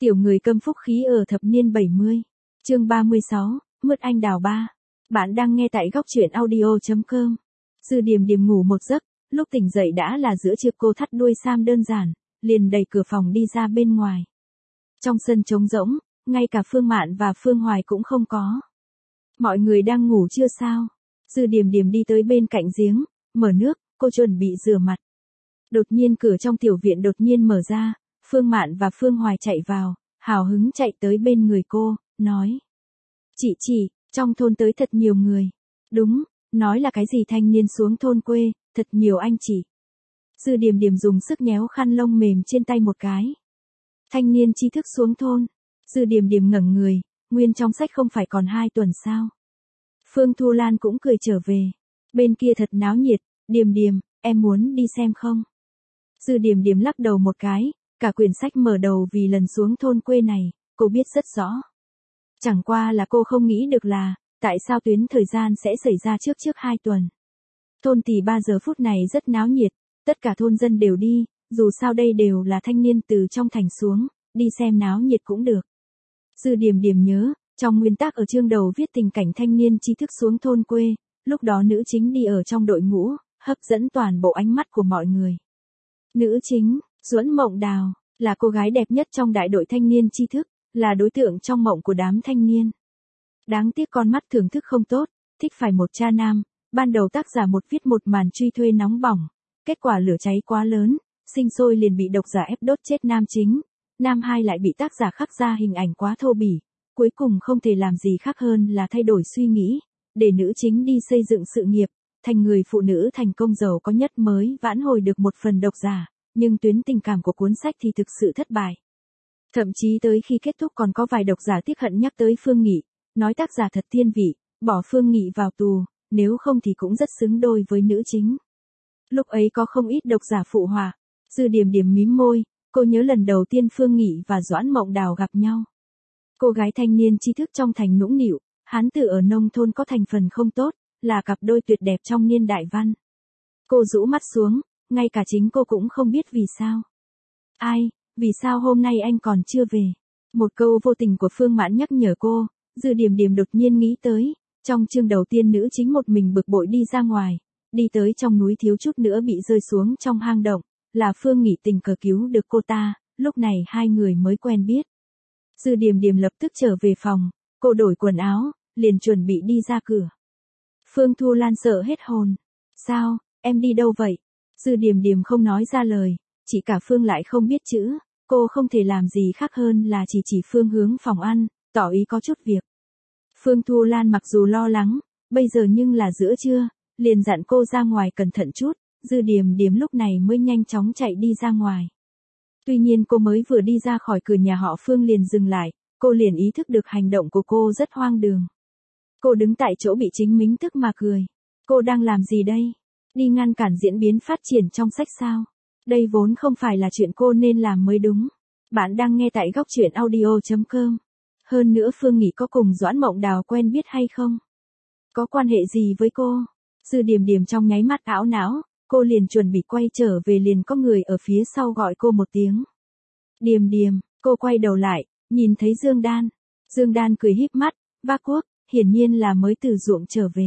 Tiểu người câm phúc khí ở thập niên 70. Chương 36, Mứt anh đào ba. Bạn đang nghe tại góc truyện audio.com. Dư Điềm Điềm ngủ một giấc, lúc tỉnh dậy đã là giữa trưa. Cô thắt đuôi sam đơn giản, liền đẩy cửa phòng đi ra bên ngoài. Trong sân trống rỗng, ngay cả Phương Mạn và Phương Hoài cũng không có. Mọi người đang ngủ chưa sao? Dư Điềm Điềm đi tới bên cạnh giếng, mở nước, cô chuẩn bị rửa mặt. Đột nhiên cửa trong tiểu viện đột nhiên mở ra, Phương Mạn và Phương Hoài chạy vào, hào hứng chạy tới bên người cô, nói. Chị, trong thôn tới thật nhiều người. Đúng, nói là cái gì thanh niên xuống thôn quê, thật nhiều anh chị. Dư Điềm Điềm dùng sức nhéo khăn lông mềm trên tay một cái. Thanh niên tri thức xuống thôn. Dư Điềm Điềm ngẩng người, nguyên trong sách không phải còn 2 tuần sao. Phương Thu Lan cũng cười trở về. Bên kia thật náo nhiệt, Điềm Điềm, em muốn đi xem không? Dư Điềm Điềm lắc đầu một cái, cả quyển sách mở đầu vì lần xuống thôn quê này, cô biết rất rõ. Chẳng qua là cô không nghĩ được là, tại sao tuyến thời gian sẽ xảy ra trước 2 tuần. Thôn Tỷ 3 giờ phút này rất náo nhiệt, tất cả thôn dân đều đi, dù sao đây đều là thanh niên từ trong thành xuống, đi xem náo nhiệt cũng được. Dư Điềm Điềm nhớ, trong nguyên tắc ở chương đầu viết tình cảnh thanh niên tri thức xuống thôn quê, lúc đó nữ chính đi ở trong đội ngũ, hấp dẫn toàn bộ ánh mắt của mọi người. Nữ chính, Duẫn Mộng Đào, là cô gái đẹp nhất trong đại đội thanh niên tri thức, là đối tượng trong mộng của đám thanh niên. Đáng tiếc con mắt thưởng thức không tốt, thích phải một cha nam, ban đầu tác giả một viết một màn truy thuê nóng bỏng, kết quả lửa cháy quá lớn, sinh sôi liền bị độc giả ép đốt chết nam chính, nam hai lại bị tác giả khắc ra hình ảnh quá thô bỉ, cuối cùng không thể làm gì khác hơn là thay đổi suy nghĩ, để nữ chính đi xây dựng sự nghiệp, thành người phụ nữ thành công giàu có nhất mới vãn hồi được một phần độc giả, nhưng tuyến tình cảm của cuốn sách thì thực sự thất bại. Thậm chí tới khi kết thúc còn có vài độc giả tiếc hận nhắc tới Phương Nghị, nói tác giả thật thiên vị, bỏ Phương Nghị vào tù, nếu không thì cũng rất xứng đôi với nữ chính. Lúc ấy có không ít độc giả phụ họa. Dư Điềm Điềm mím môi, cô nhớ lần đầu tiên Phương Nghị và Doãn Mộng Đào gặp nhau. Cô gái thanh niên tri thức trong thành nũng nịu, hán tử ở nông thôn có thành phần không tốt, là cặp đôi tuyệt đẹp trong niên đại văn. Cô rũ mắt xuống, ngay cả chính cô cũng không biết vì sao. Ai, vì sao hôm nay anh còn chưa về? Một câu vô tình của Phương Mãn nhắc nhở cô, Dư Điềm Điềm đột nhiên nghĩ tới, trong chương đầu tiên nữ chính một mình bực bội đi ra ngoài, đi tới trong núi thiếu chút nữa bị rơi xuống trong hang động, là Phương Nghị tình cờ cứu được cô ta, lúc này hai người mới quen biết. Dư Điềm Điềm lập tức trở về phòng, cô đổi quần áo, liền chuẩn bị đi ra cửa. Phương Thu Lan sợ hết hồn. Sao, em đi đâu vậy? Dư Điềm Điềm không nói ra lời, chỉ cả Phương lại không biết chữ, cô không thể làm gì khác hơn là chỉ phương hướng phòng ăn, tỏ ý có chút việc. Phương Thu Lan mặc dù lo lắng, bây giờ nhưng là giữa trưa, liền dặn cô ra ngoài cẩn thận chút, Dư Điềm Điềm lúc này mới nhanh chóng chạy đi ra ngoài. Tuy nhiên cô mới vừa đi ra khỏi cửa nhà họ Phương liền dừng lại, cô liền ý thức được hành động của cô rất hoang đường. Cô đứng tại chỗ bị chính mình tức mà cười. Cô đang làm gì đây? Đi ngăn cản diễn biến phát triển trong sách sao? Đây vốn không phải là chuyện cô nên làm mới đúng. Bạn đang nghe tại góc truyện audio.com. Hơn nữa Phương Nghị có cùng Doãn Mộng Đào quen biết hay không? Có quan hệ gì với cô? Dư Điềm Điềm trong nháy mắt ảo não, cô liền chuẩn bị quay trở về liền có người ở phía sau gọi cô một tiếng. Điềm Điềm, cô quay đầu lại, nhìn thấy Dương Đan. Dương Đan cười híp mắt, vác cuốc, hiển nhiên là mới từ ruộng trở về.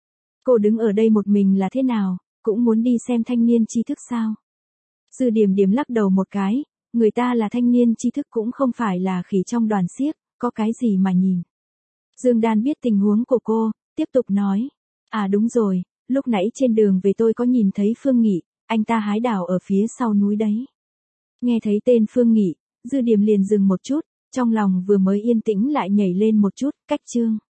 Cô đứng ở đây một mình là thế nào, cũng muốn đi xem thanh niên tri thức sao? Dư Điềm Điềm lắc đầu một cái, người ta là thanh niên tri thức cũng không phải là khỉ trong đoàn xiếc, có cái gì mà nhìn. Dương Đan biết tình huống của cô, tiếp tục nói. À đúng rồi, lúc nãy trên đường về tôi có nhìn thấy Phương Nghị, anh ta hái đào ở phía sau núi đấy. Nghe thấy tên Phương Nghị, Dư Điềm liền dừng một chút, trong lòng vừa mới yên tĩnh lại nhảy lên một chút, cách chương.